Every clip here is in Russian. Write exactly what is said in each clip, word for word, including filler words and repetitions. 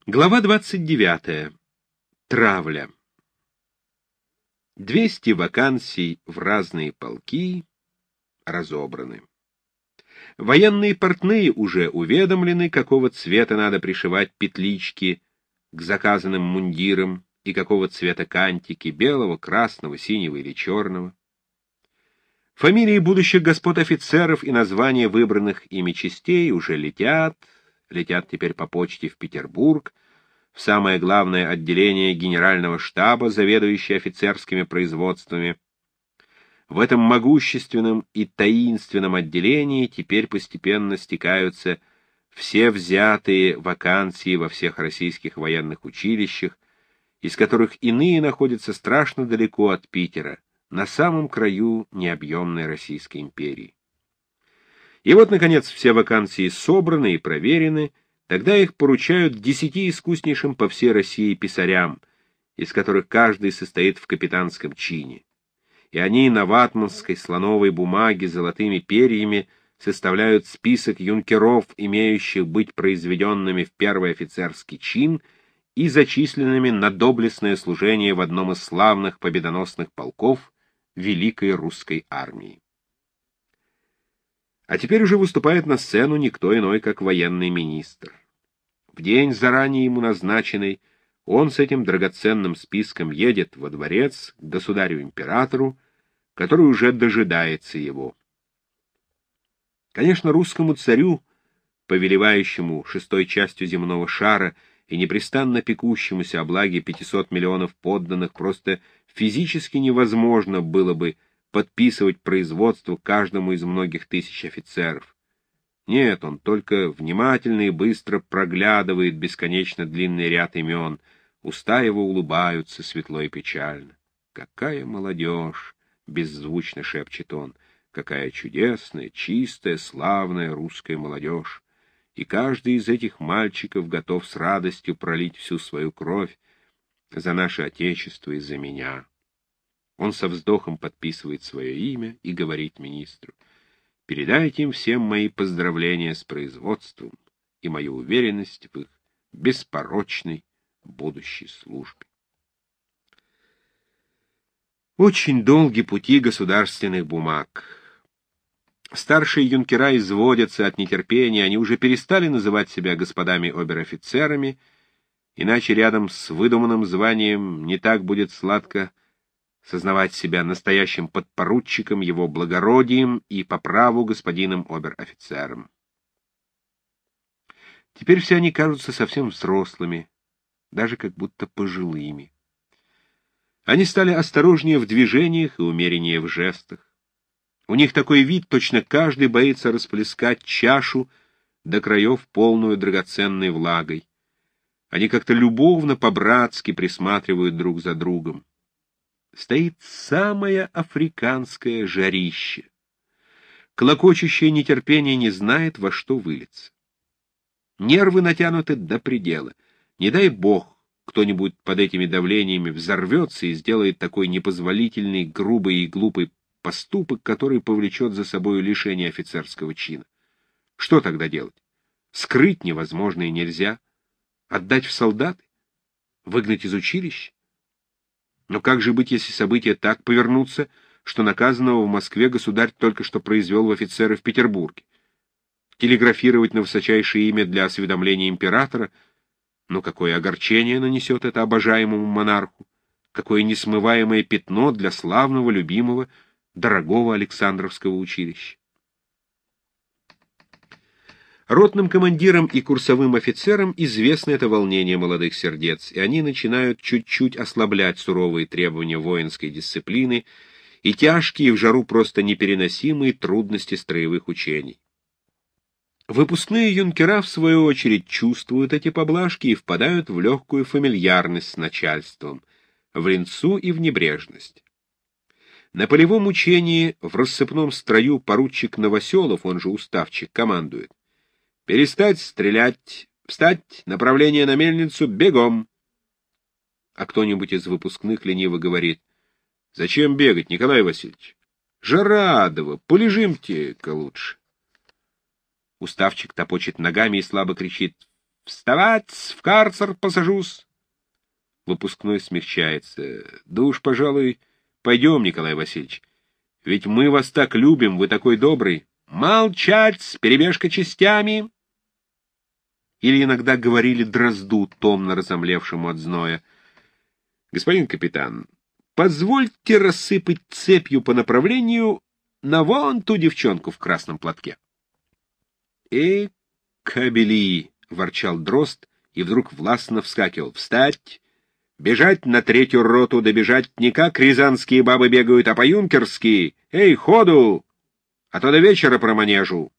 Глава двадцать девятая. Травля. Двести вакансий в разные полки разобраны. Военные портные уже уведомлены, какого цвета надо пришивать петлички к заказанным мундирам и какого цвета кантики, белого, красного, синего или черного. Фамилии будущих господ офицеров и названия выбранных ими частей уже летят, летят теперь по почте в Петербург, в самое главное отделение генерального штаба, заведующее офицерскими производствами. В этом могущественном и таинственном отделении теперь постепенно стекаются все взятые вакансии во всех российских военных училищах, из которых иные находятся страшно далеко от Питера, на самом краю необъемной Российской империи. И вот, наконец, все вакансии собраны и проверены, тогда их поручают десяти искуснейшим по всей России писарям, из которых каждый состоит в капитанском чине. И они на ватманской слоновой бумаге с золотыми перьями составляют список юнкеров, имеющих быть произведенными в первый офицерский чин и зачисленными на доблестное служение в одном из славных победоносных полков Великой Русской армии. А теперь уже выступает на сцену никто иной, как военный министр. В день, заранее ему назначенный, он с этим драгоценным списком едет во дворец к государю-императору, который уже дожидается его. Конечно, русскому царю, повелевающему шестой частью земного шара и непрестанно пекущемуся о благе пятисот миллионов подданных, просто физически невозможно было бы подписывать производство каждому из многих тысяч офицеров. Нет, он только внимательно и быстро проглядывает бесконечно длинный ряд имен, уста его улыбаются светло и печально. «Какая молодежь!» — беззвучно шепчет он. «Какая чудесная, чистая, славная русская молодежь! И каждый из этих мальчиков готов с радостью пролить всю свою кровь за наше Отечество и за меня». Он со вздохом подписывает свое имя и говорит министру: «Передайте им всем мои поздравления с производством и мою уверенность в их беспорочной будущей службе». Очень долги пути государственных бумаг. Старшие юнкера изводятся от нетерпения, они уже перестали называть себя господами обер-офицерами, иначе рядом с выдуманным званием не так будет сладко сознавать себя настоящим подпоручиком, его благородием и по праву господином обер-офицером. Теперь все они кажутся совсем взрослыми, даже как будто пожилыми. Они стали осторожнее в движениях и умереннее в жестах. У них такой вид, точно каждый боится расплескать чашу до краев, полную драгоценной влагой. Они как-то любовно, по-братски присматривают друг за другом. Стоит самое африканское жарище. Клокочущее нетерпение не знает, во что вылиться. Нервы натянуты до предела. Не дай бог, кто-нибудь под этими давлениями взорвется и сделает такой непозволительный, грубый и глупый поступок, который повлечет за собой лишение офицерского чина. Что тогда делать? Скрыть невозможно и нельзя. Отдать в солдаты? Выгнать из училища? Но как же быть, если события так повернутся, что наказанного в Москве государь только что произвел в офицеры в Петербурге? Телеграфировать на высочайшее имя для осведомления императора? Но какое огорчение нанесет это обожаемому монарху? Какое несмываемое пятно для славного, любимого, дорогого Александровского училища? Ротным командирам и курсовым офицерам известно это волнение молодых сердец, и они начинают чуть-чуть ослаблять суровые требования воинской дисциплины и тяжкие в жару просто непереносимые трудности строевых учений. Выпускные юнкера, в свою очередь, чувствуют эти поблажки и впадают в легкую фамильярность с начальством, в линцу и в небрежность. На полевом учении в рассыпном строю поручик Новоселов, он же уставчик, командует: «Перестать стрелять! Встать! Направление на мельницу! Бегом!» А кто-нибудь из выпускных лениво говорит: «Зачем бегать, Николай Васильевич? Жара адова! Полежимте-ка лучше!» Уставчик топочет ногами и слабо кричит: Вставать, в карцер посажусь. Выпускной смягчается. Да уж, пожалуй, пойдем, Николай Васильевич. Ведь мы вас так любим, вы такой добрый. Молчать, перебежка частями. Или иногда говорили Дрозду, томно разомлевшему от зноя. Господин капитан, позвольте рассыпать цепью по направлению на вон ту девчонку в красном платке. Э, кобели, ворчал Дрозд и вдруг властно вскакивал. Встать! Бежать на третью роту, добежать не как рязанские бабы бегают, а по-юнкерски. Эй, ходу! А то до вечера проманежу.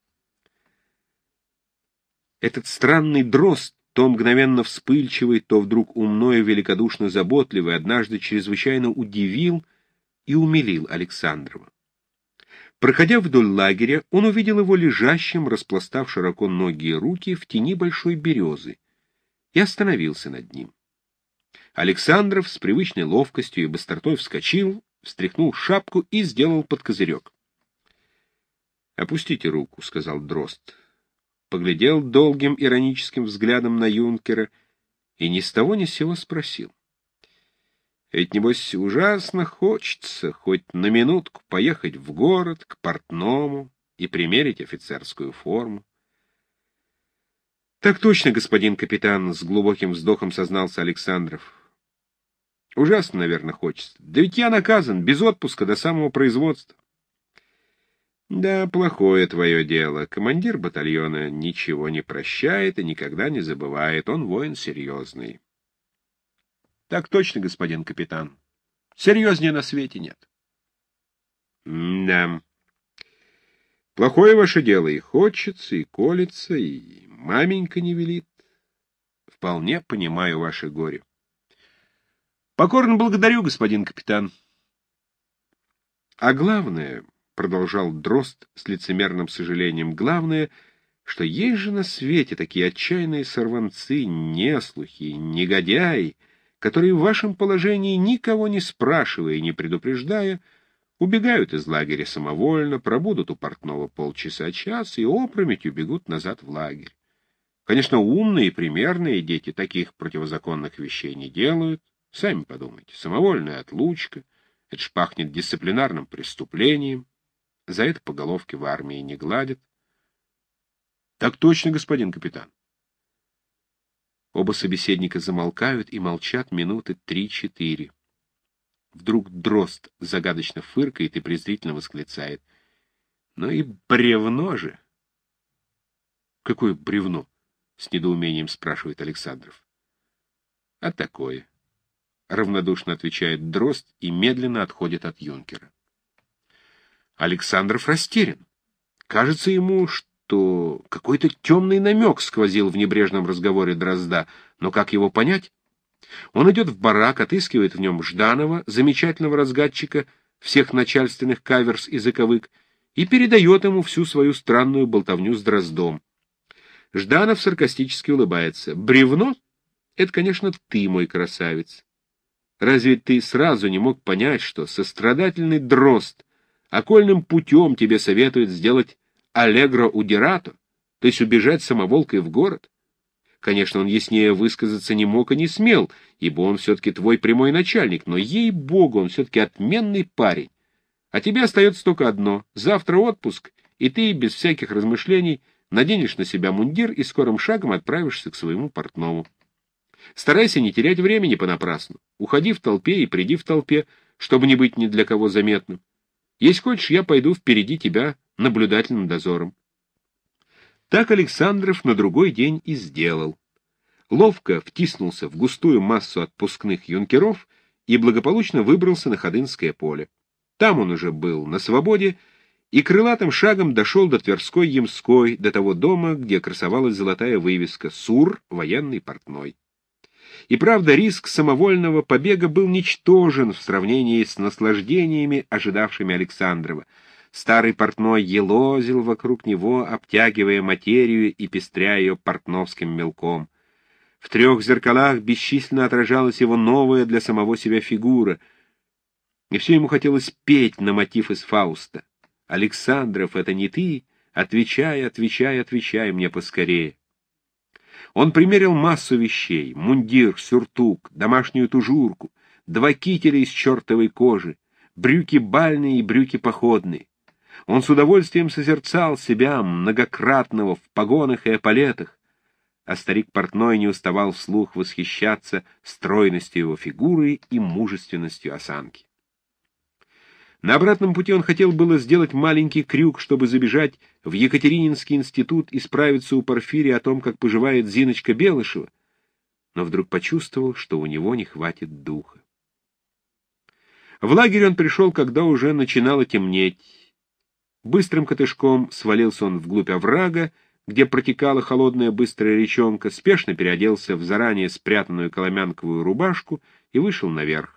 Этот странный Дрозд, то мгновенно вспыльчивый, то вдруг умно и великодушно заботливый, однажды чрезвычайно удивил и умилил Александрова. Проходя вдоль лагеря, он увидел его лежащим, распластав широко ноги и руки в тени большой березы, и остановился над ним. Александров с привычной ловкостью и быстротой вскочил, встряхнул шапку и сделал под козырек. — Опустите руку, — сказал Дрозд. Поглядел долгим ироническим взглядом на юнкера и ни с того ни с сего спросил. — Ведь, небось, ужасно хочется хоть на минутку поехать в город к портному и примерить офицерскую форму. — Так точно, господин капитан, — с глубоким вздохом сознался Александров. — Ужасно, наверное, хочется. Да ведь я наказан, без отпуска до самого производства. — Да, плохое твое дело. Командир батальона ничего не прощает и никогда не забывает. Он воин серьезный. — Так точно, господин капитан. Серьезнее на свете нет. — Да. Плохое ваше дело. И хочется, и колется, и маменька не велит. Вполне понимаю ваше горе. — Покорно благодарю, господин капитан. — А главное, — продолжал Дрозд с лицемерным сожалением, — главное, что есть же на свете такие отчаянные сорванцы, неслухи, негодяи, которые в вашем положении, никого не спрашивая и не предупреждая, убегают из лагеря самовольно, пробудут у портного полчаса-час и опрометью бегут назад в лагерь. Конечно, умные и примерные дети таких противозаконных вещей не делают. Сами подумайте, самовольная отлучка, это ж пахнет дисциплинарным преступлением. За это по головке в армии не гладят. — Так точно, господин капитан. Оба собеседника замолкают и молчат минуты три-четыре. Вдруг Дрозд загадочно фыркает и презрительно восклицает. — Ну и бревно же! — Какое бревно? — с недоумением спрашивает Александров. — А такое. — равнодушно отвечает Дрозд и медленно отходит от юнкера. Александров растерян. Кажется ему, что какой-то темный намек сквозил в небрежном разговоре Дрозда, но как его понять? Он идет в барак, отыскивает в нем Жданова, замечательного разгадчика всех начальственных каверз и заковык, и передает ему всю свою странную болтовню с Дроздом. Жданов саркастически улыбается. «Бревно? Это, конечно, ты, мой красавец. Разве ты сразу не мог понять, что сострадательный Дрозд окольным путем тебе советует сделать аллегро удирато, то есть убежать самоволкой в город? Конечно, он яснее высказаться не мог и не смел, ибо он все-таки твой прямой начальник, но, ей-богу, он все-таки отменный парень. А тебе остается только одно — завтра отпуск, и ты, без всяких размышлений, наденешь на себя мундир и скорым шагом отправишься к своему портному. Старайся не терять времени понапрасну. Уходи в толпе и приди в толпе, чтобы не быть ни для кого заметным. Если хочешь, я пойду впереди тебя наблюдательным дозором. Так Александров на другой день и сделал. Ловко втиснулся в густую массу отпускных юнкеров и благополучно выбрался на Ходынское поле. Там он уже был на свободе и крылатым шагом дошел до Тверской-Ямской, до того дома, где красовалась золотая вывеска «Сур, военный портной». И правда, риск самовольного побега был ничтожен в сравнении с наслаждениями, ожидавшими Александрова. Старый портной елозил вокруг него, обтягивая материю и пестря ее портновским мелком. В трех зеркалах бесчисленно отражалась его новая для самого себя фигура. И все ему хотелось петь на мотив из Фауста. «Александров, это не ты? Отвечай, отвечай, отвечай мне поскорее». Он примерил массу вещей — мундир, сюртук, домашнюю тужурку, два кителя из чертовой кожи, брюки бальные и брюки походные. Он с удовольствием созерцал себя, многократного, в погонах и эполетах, а старик портной не уставал вслух восхищаться стройностью его фигуры и мужественностью осанки. На обратном пути он хотел было сделать маленький крюк, чтобы забежать в Екатерининский институт и справиться у Порфирия о том, как поживает Зиночка Белышева, но вдруг почувствовал, что у него не хватит духа. В лагерь он пришел, когда уже начинало темнеть. Быстрым котышком свалился он вглубь оврага, где протекала холодная быстрая речонка, спешно переоделся в заранее спрятанную коломянковую рубашку и вышел наверх.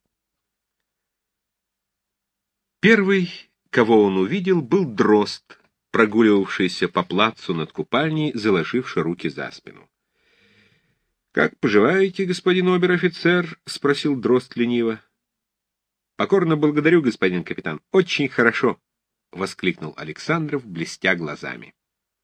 Первый, кого он увидел, был дрозд, прогуливавшийся по плацу над купальней, заложивши руки за спину. — Как поживаете, господин обер-офицер? — спросил дрозд лениво. — Покорно благодарю, господин капитан. Очень хорошо! — воскликнул Александров, блестя глазами.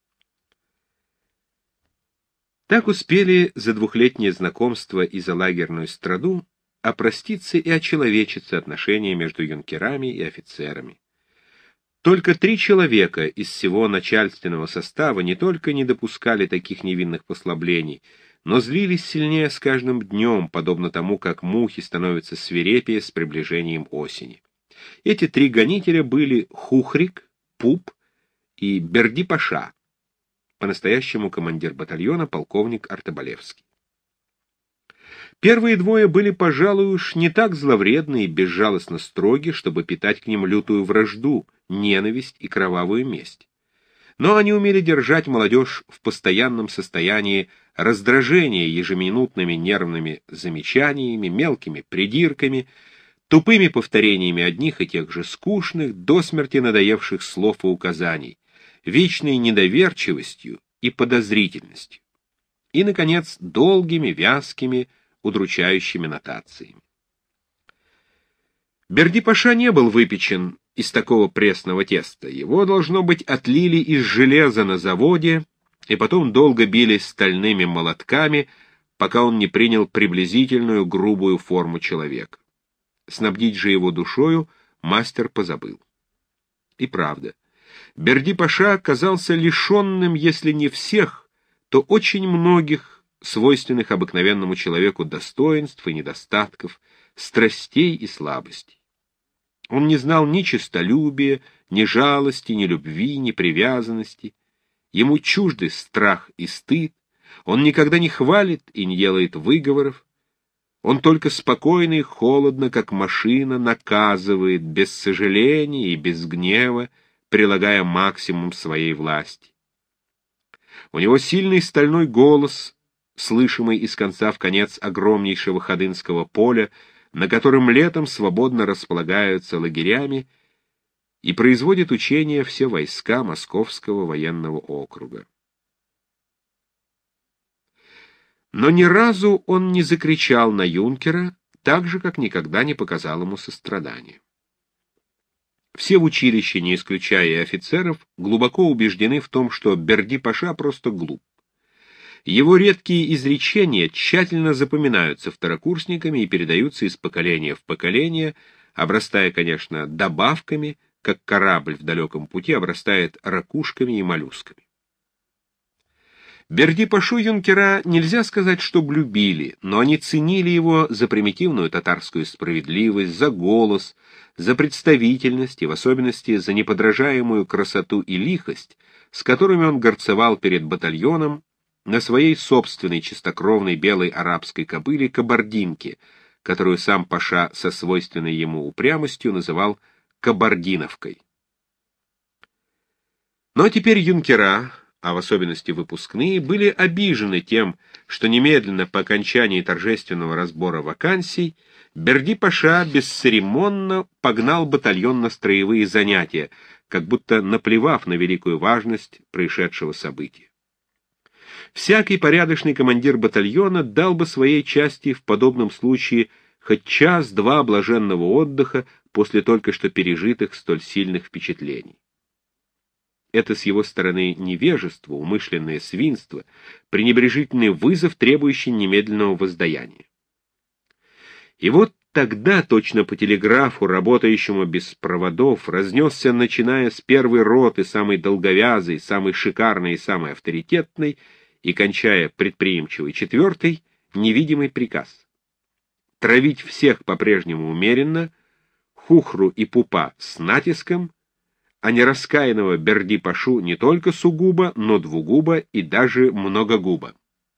Так успели за двухлетнее знакомство и за лагерную страду опроститься и очеловечиться отношения между юнкерами и офицерами. Только три человека из всего начальственного состава не только не допускали таких невинных послаблений, но злились сильнее с каждым днем, подобно тому, как мухи становятся свирепее с приближением осени. Эти три гонителя были Хухрик, Пуп и Берди-паша, по-настоящему командир батальона полковник Артобалевский. Первые двое были, пожалуй, уж не так зловредны и безжалостно строги, чтобы питать к ним лютую вражду, ненависть и кровавую месть. Но они умели держать молодежь в постоянном состоянии раздражения ежеминутными нервными замечаниями, мелкими придирками, тупыми повторениями одних и тех же скучных, до смерти надоевших слов и указаний, вечной недоверчивостью и подозрительностью, и, наконец, долгими, вязкими, удручающими нотациями. Берди-паша не был выпечен из такого пресного теста. Его, должно быть, отлили из железа на заводе и потом долго били стальными молотками, пока он не принял приблизительную грубую форму человека. Снабдить же его душою мастер позабыл. И правда, Берди-паша оказался лишенным, если не всех, то очень многих свойственных обыкновенному человеку достоинств и недостатков, страстей и слабостей. Он не знал ни честолюбия, ни жалости, ни любви, ни привязанности. Ему чужды страх и стыд, он никогда не хвалит и не делает выговоров. Он только спокойно и холодно, как машина, наказывает, без сожаления и без гнева, прилагая максимум своей власти. У него сильный стальной голос, слышимый из конца в конец огромнейшего ходынского поля, на котором летом свободно располагаются лагерями, и производит учения все войска Московского военного округа. Но ни разу он не закричал на юнкера, так же, как никогда не показал ему сострадания. Все в училище, не исключая и офицеров, глубоко убеждены в том, что Берди-паша просто глуп. Его редкие изречения тщательно запоминаются второкурсниками и передаются из поколения в поколение, обрастая, конечно, добавками, как корабль в далеком пути обрастает ракушками и моллюсками. Берди-пашу юнкера нельзя сказать, что любили, но они ценили его за примитивную татарскую справедливость, за голос, за представительность и в особенности за неподражаемую красоту и лихость, с которыми он горцевал перед батальоном на своей собственной чистокровной белой арабской кобыле кабардинке, которую сам паша со свойственной ему упрямостью называл кабардиновкой. Но теперь юнкера, а в особенности выпускные, были обижены тем, что немедленно по окончании торжественного разбора вакансий Берди-паша бесцеремонно погнал батальон на строевые занятия, как будто наплевав на великую важность происшедшего события. Всякий порядочный командир батальона дал бы своей части в подобном случае хоть час-два блаженного отдыха после только что пережитых столь сильных впечатлений. Это с его стороны невежество, умышленное свинство, пренебрежительный вызов, требующий немедленного воздаяния. И вот тогда, точно по телеграфу, работающему без проводов, разнесся, начиная с первой роты, самой долговязой, самой шикарной и самой авторитетной, и кончая предприимчивой четвертой, невидимый приказ. Травить всех по-прежнему умеренно, Хухру и Пупа с натиском, а нераскаянного Берди-пашу не только сугубо, но двугубо и даже многогубо.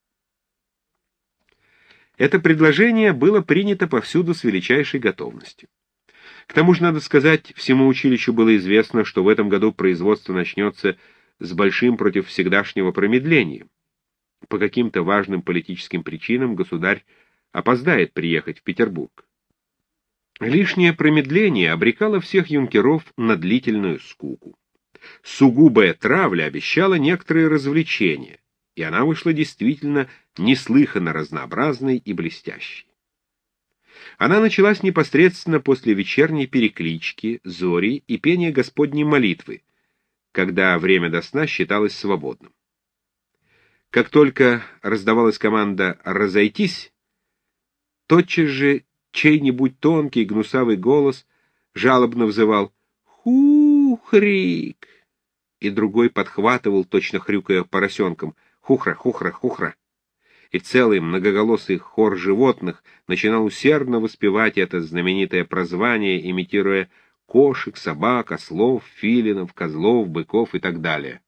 Это предложение было принято повсюду с величайшей готовностью. К тому же, надо сказать, всему училищу было известно, что в этом году производство начнется с большим против всегдашнего промедлением. По каким-то важным политическим причинам государь опоздает приехать в Петербург. Лишнее промедление обрекало всех юнкеров на длительную скуку. Сугубая травля обещала некоторые развлечения, и она вышла действительно неслыханно разнообразной и блестящей. Она началась непосредственно после вечерней переклички, зори и пения Господней молитвы, когда время до сна считалось свободным. Как только раздавалась команда «разойтись», тотчас же чей-нибудь тонкий гнусавый голос жалобно взывал «Хухрик!», и другой подхватывал, точно хрюкая поросенком, «Хухра, хухра, хухра!». И целый многоголосый хор животных начинал усердно воспевать это знаменитое прозвание, имитируя кошек, собак, ослов, филинов, козлов, быков и так далее.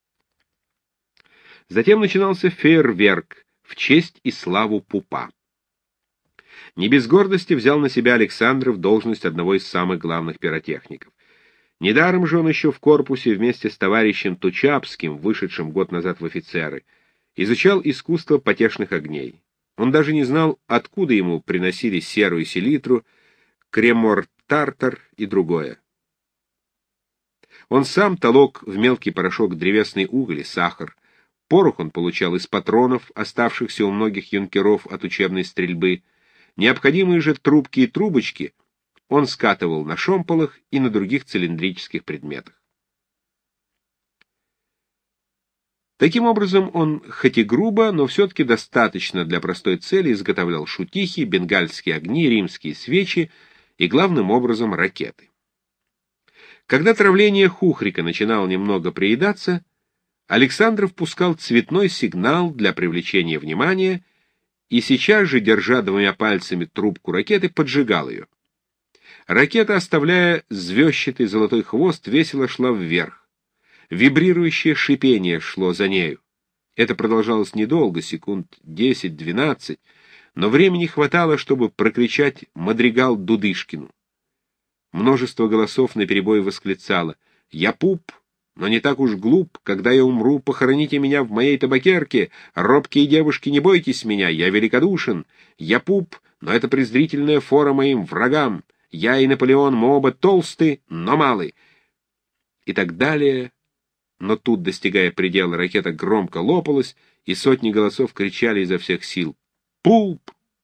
Затем начинался фейерверк в честь и славу Пупа. Не без гордости взял на себя Александров должность одного из самых главных пиротехников. Недаром же он еще в корпусе вместе с товарищем Тучапским, вышедшим год назад в офицеры, изучал искусство потешных огней. Он даже не знал, откуда ему приносили серу и селитру, кремор-тартар и другое. Он сам толок в мелкий порошок древесный уголь и сахар. Порох он получал из патронов, оставшихся у многих юнкеров от учебной стрельбы. Необходимые же трубки и трубочки он скатывал на шомполах и на других цилиндрических предметах. Таким образом, он, хоть и грубо, но все-таки достаточно для простой цели изготовлял шутихи, бенгальские огни, римские свечи и, главным образом, ракеты. Когда травление Хухрика начинало немного приедаться, Александров пускал цветной сигнал для привлечения внимания и сейчас же, держа двумя пальцами трубку ракеты, поджигал ее. Ракета, оставляя звездчатый золотой хвост, весело шла вверх. Вибрирующее шипение шло за нею. Это продолжалось недолго, секунд десять-двенадцать, но времени хватало, чтобы прокричать мадригал Дудышкину. Множество голосов наперебой восклицало: «Я пуп, но не так уж глуп. Когда я умру, похороните меня в моей табакерке. Робкие девушки, не бойтесь меня, я великодушен. Я пуп, но это презрительная фора моим врагам. Я и Наполеон, мы оба толсты, но малы». И так далее. Но тут, достигая предела, ракета громко лопалась, и сотни голосов кричали изо всех сил: «Пуп!».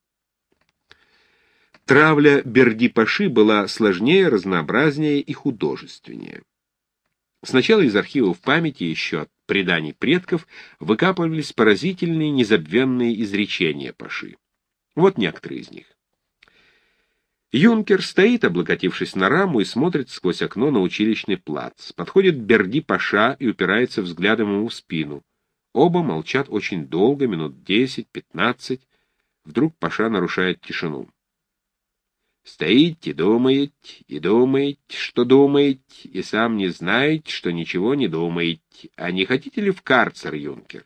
Травля Берди-паши была сложнее, разнообразнее и художественнее. Сначала из архивов памяти, еще от преданий предков, выкапывались поразительные незабвенные изречения паши. Вот некоторые из них. Юнкер стоит, облокотившись на раму, и смотрит сквозь окно на училищный плац. Подходит Берди-паша и упирается взглядом ему в спину. Оба молчат очень долго, минут десять-пятнадцать. Вдруг паша нарушает тишину. Стоите, думаете, и думаете, что думаете, и сам не знаете, что ничего не думаете. А не хотите ли в карцер, юнкер?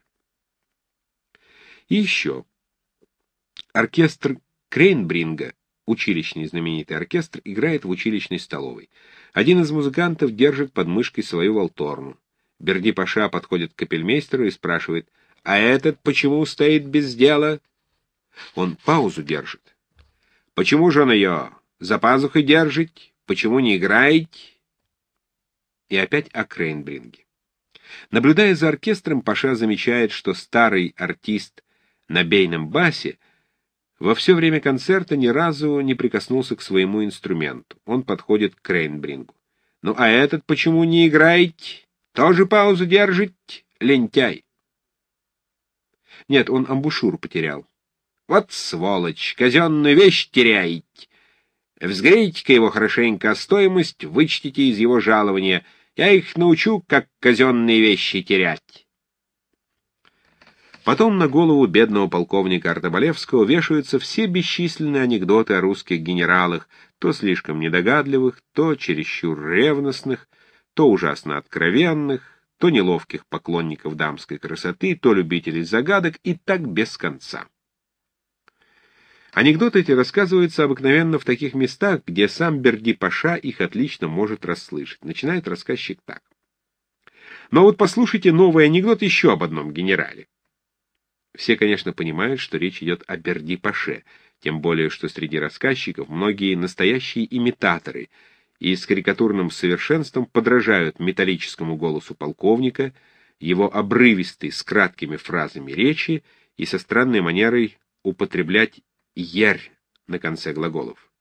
И еще. Оркестр Крейнбринга, училищный знаменитый оркестр, играет в училищной столовой. Один из музыкантов держит под мышкой свою валторну. Берди-паша подходит к капельмейстеру и спрашивает: «А этот почему стоит без дела?» Он паузу держит. «Почему же он ее за пазухой держит? Почему не играет?» И опять о Крейнбринге. Наблюдая за оркестром, паша замечает, что старый артист на бейном басе во все время концерта ни разу не прикоснулся к своему инструменту. Он подходит к Крейнбрингу. «Ну а этот почему не играет? Тоже паузу держит, лентяй. Нет, он амбушюр потерял. Вот сволочь, казенную вещь теряет. Взгрейте-ка его хорошенько, а стоимость вычтите из его жалования. Я их научу, как казенные вещи терять. Потом на голову бедного полковника Артобалевского вешаются все бесчисленные анекдоты о русских генералах, то слишком недогадливых, то чересчур ревностных, то ужасно откровенных, то неловких поклонников дамской красоты, то любителей загадок, и так без конца. Анекдоты эти рассказываются обыкновенно в таких местах, где сам Берди-паша их отлично может расслышать. Начинает рассказчик так. Но вот послушайте новый анекдот еще об одном генерале. Все, конечно, понимают, что речь идет о Берди-паше, тем более, что среди рассказчиков многие настоящие имитаторы и с карикатурным совершенством подражают металлическому голосу полковника, его обрывистой с краткими фразами речи и со странной манерой употреблять «ерь» на конце глаголов.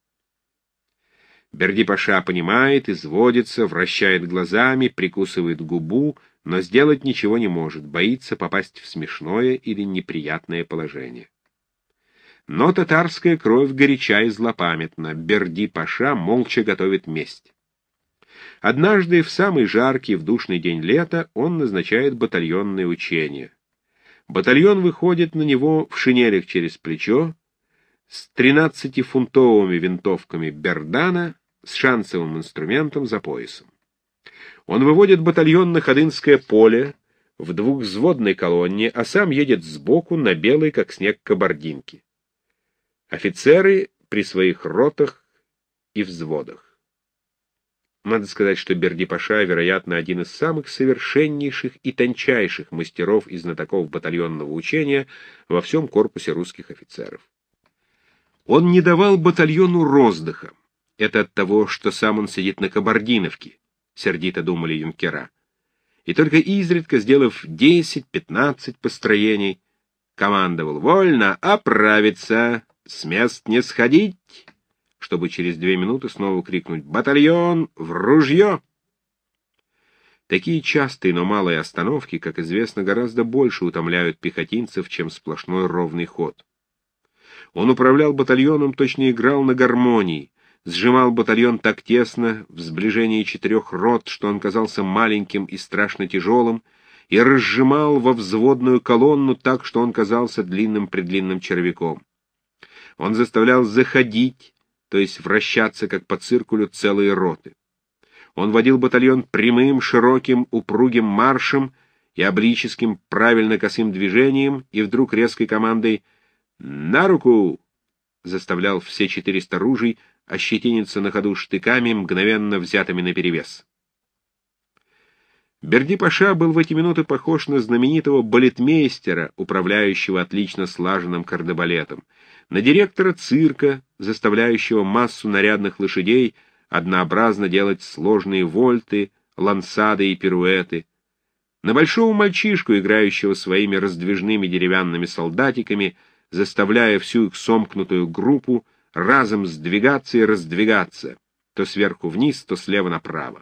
Берди-паша понимает, изводится, вращает глазами, прикусывает губу, но сделать ничего не может, боится попасть в смешное или неприятное положение. Но татарская кровь горяча и злопамятна, Берди-паша молча готовит месть. Однажды, в самый жаркий, в душный день лета, он назначает батальонное учение. Батальон выходит на него в шинелях через плечо, с тринадцатифунтовыми винтовками Бердана, с шансовым инструментом за поясом. Он выводит батальон на Ходынское поле в двухвзводной колонне, а сам едет сбоку на белой, как снег, кабардинке. Офицеры при своих ротах и взводах. Надо сказать, что Берди-паша, вероятно, один из самых совершеннейших и тончайших мастеров и знатоков батальонного учения во всем корпусе русских офицеров. Он не давал батальону роздыха. Это от того, что сам он сидит на кабардиновке, сердито думали юнкера. И только изредка, сделав десять-пятнадцать построений, командовал: «Вольно оправиться, с мест не сходить», чтобы через две минуты снова крикнуть: «Батальон, в ружье!». Такие частые, но малые остановки, как известно, гораздо больше утомляют пехотинцев, чем сплошной ровный ход. Он управлял батальоном, точно играл на гармонии, сжимал батальон так тесно, в сближении четырех рот, что он казался маленьким и страшно тяжелым, и разжимал во взводную колонну так, что он казался длинным-предлинным червяком. Он заставлял заходить, то есть вращаться, как по циркулю, целые роты. Он водил батальон прямым, широким, упругим маршем и облическим, правильно косым движением, и вдруг резкой командой «На руку!» заставлял все четыреста ружей ощетиниться на ходу штыками, мгновенно взятыми наперевес. Берди-паша был в эти минуты похож на знаменитого балетмейстера, управляющего отлично слаженным кардебалетом, на директора цирка, заставляющего массу нарядных лошадей однообразно делать сложные вольты, лансады и пируэты, на большого мальчишку, играющего своими раздвижными деревянными солдатиками, заставляя всю их сомкнутую группу разом сдвигаться и раздвигаться, то сверху вниз, то слева направо.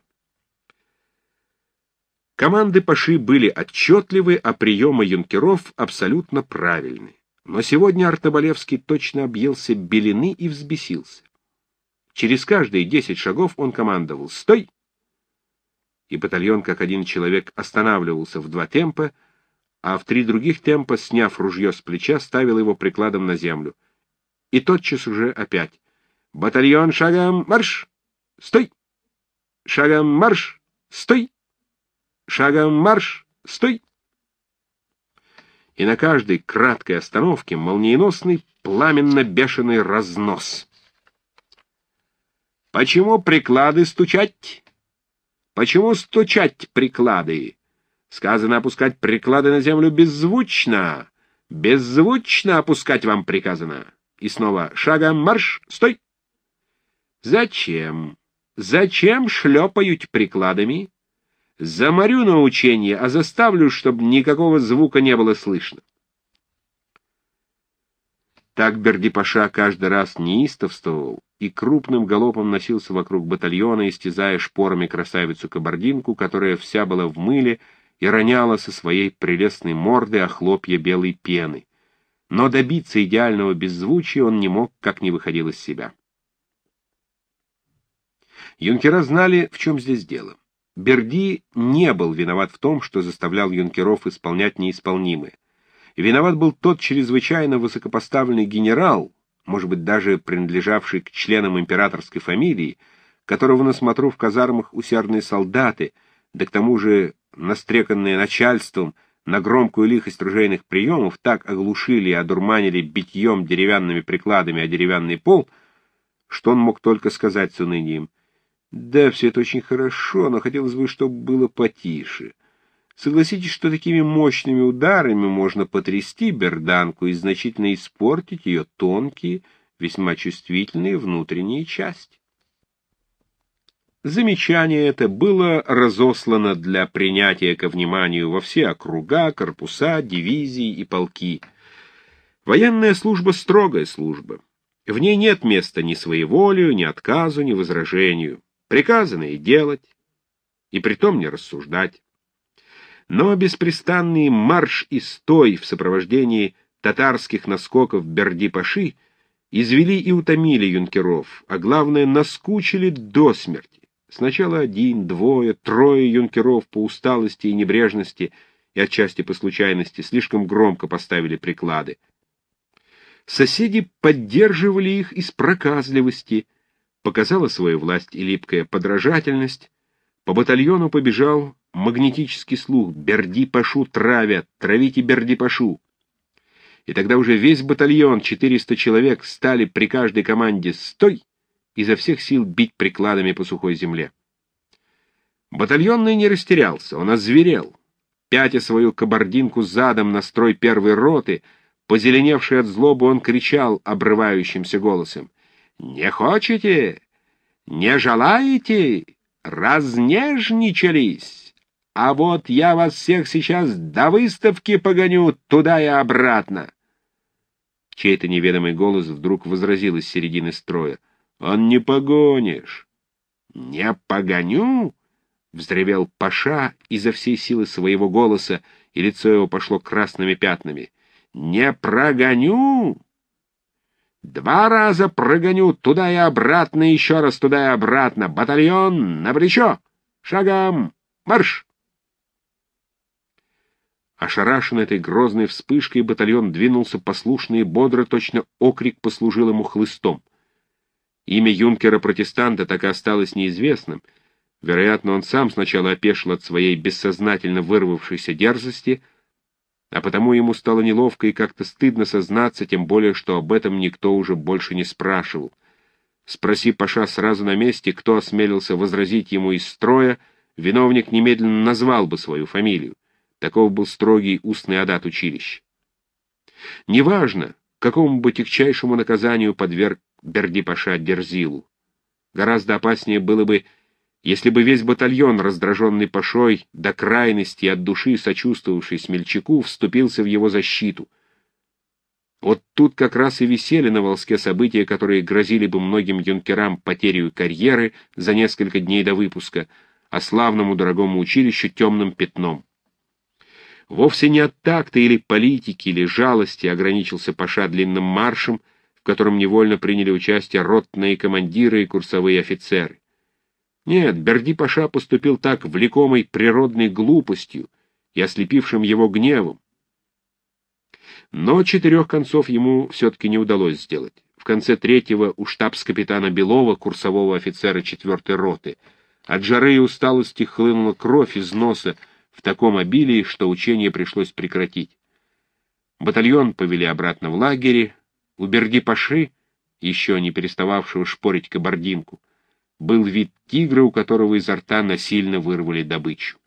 Команды паши были отчетливы, а приемы юнкеров абсолютно правильны. Но сегодня Артобалевский точно объелся белины и взбесился. Через каждые десять шагов он командовал «Стой!», и батальон, как один человек, останавливался в два темпа, а в три других темпа, сняв ружье с плеча, ставил его прикладом на землю. И тотчас уже опять: «Батальон, шагом марш! Стой! Шагом марш! Стой! Шагом марш! Стой!» И на каждой краткой остановке молниеносный, пламенно-бешеный разнос. «Почему приклады стучать? Почему стучать приклады? Сказано опускать приклады на землю беззвучно. Беззвучно опускать вам приказано». И снова «Шагом марш! Стой!» «Зачем? Зачем шлепают прикладами? Заморю на учение, а заставлю, чтобы никакого звука не было слышно». Так Берди-паша каждый раз неистовствовал и крупным галопом носился вокруг батальона, истязая шпорами красавицу-кабардинку, которая вся была в мыле и роняла со своей прелестной морды охлопья белой пены. Но добиться идеального беззвучия он не мог, как не выходил из себя. Юнкера знали, в чем здесь дело. Берди не был виноват в том, что заставлял юнкеров исполнять неисполнимое. Виноват был тот чрезвычайно высокопоставленный генерал, может быть, даже принадлежавший к членам императорской фамилии, которого на смотру в казармах усердные солдаты, да к тому же настреканные начальством на громкую лихость ружейных приемов, так оглушили и одурманили битьем деревянными прикладами о деревянный пол, что он мог только сказать с унынием: «Да, все это очень хорошо, но хотелось бы, чтобы было потише. Согласитесь, что такими мощными ударами можно потрясти берданку и значительно испортить ее тонкие, весьма чувствительные внутренние части». Замечание это было разослано для принятия ко вниманию во все округа, корпуса, дивизии и полки. Военная служба — строгая служба. В ней нет места ни своеволию, ни отказу, ни возражению. Приказано и делать, и притом не рассуждать. Но беспрестанный марш и стой в сопровождении татарских наскоков Берди-паши извели и утомили юнкеров, а главное, наскучили до смерти. Сначала один, двое, трое юнкеров по усталости и небрежности и отчасти по случайности слишком громко поставили приклады. Соседи поддерживали их из проказливости, показала свою власть и липкая подражательность. По батальону побежал магнетический слух: Берди-пашу травят, травите Берди-пашу. И тогда уже весь батальон, четыреста человек, стали при каждой команде «стой» изо всех сил бить прикладами по сухой земле. Батальонный не растерялся, он озверел. Пятя свою кабардинку задом на строй первой роты, позеленевший от злобы, он кричал обрывающимся голосом: «Не хочете? Не желаете? Разнежничались? А вот я вас всех сейчас до выставки погоню туда и обратно!» Чей-то неведомый голос вдруг возразил из середины строя: «Он не погонишь!» «Не погоню?» — взревел паша изо всей силы своего голоса, и лицо его пошло красными пятнами. «Не прогоню! Два раза прогоню туда и обратно, еще раз туда и обратно. Батальон на плечо! Шагом! Марш!» Ошарашен этой грозной вспышкой, батальон двинулся послушно и бодро, точно окрик послужил ему хлыстом. Имя юнкера-протестанта так и осталось неизвестным. Вероятно, он сам сначала опешил от своей бессознательно вырвавшейся дерзости, а потому ему стало неловко и как-то стыдно сознаться, тем более, что об этом никто уже больше не спрашивал. Спроси паша сразу на месте, кто осмелился возразить ему из строя, виновник немедленно назвал бы свою фамилию. Таков был строгий устный адат училища. Неважно, какому бы тягчайшему наказанию подверг Берди-паша Дерзилу. Гораздо опаснее было бы, если бы весь батальон, раздраженный пашой, до крайности от души сочувствовавший смельчаку, вступился в его защиту. Вот тут как раз и висели на волоске события, которые грозили бы многим юнкерам потерей карьеры за несколько дней до выпуска, а славному дорогому училищу темным пятном. Вовсе не от такта или политики, или жалости ограничился паша длинным маршем, в котором невольно приняли участие ротные командиры и курсовые офицеры. Нет, Берди-паша поступил так влекомой природной глупостью и ослепившим его гневом. Но четырех концов ему все-таки не удалось сделать. В конце третьего у штабс-капитана Белова, курсового офицера четвертой роты, от жары и усталости хлынула кровь из носа в таком обилии, что учение пришлось прекратить. Батальон повели обратно в лагере. У Берди-паши, еще не перестававшего шпорить кабардинку, был вид тигра, у которого изо рта насильно вырвали добычу.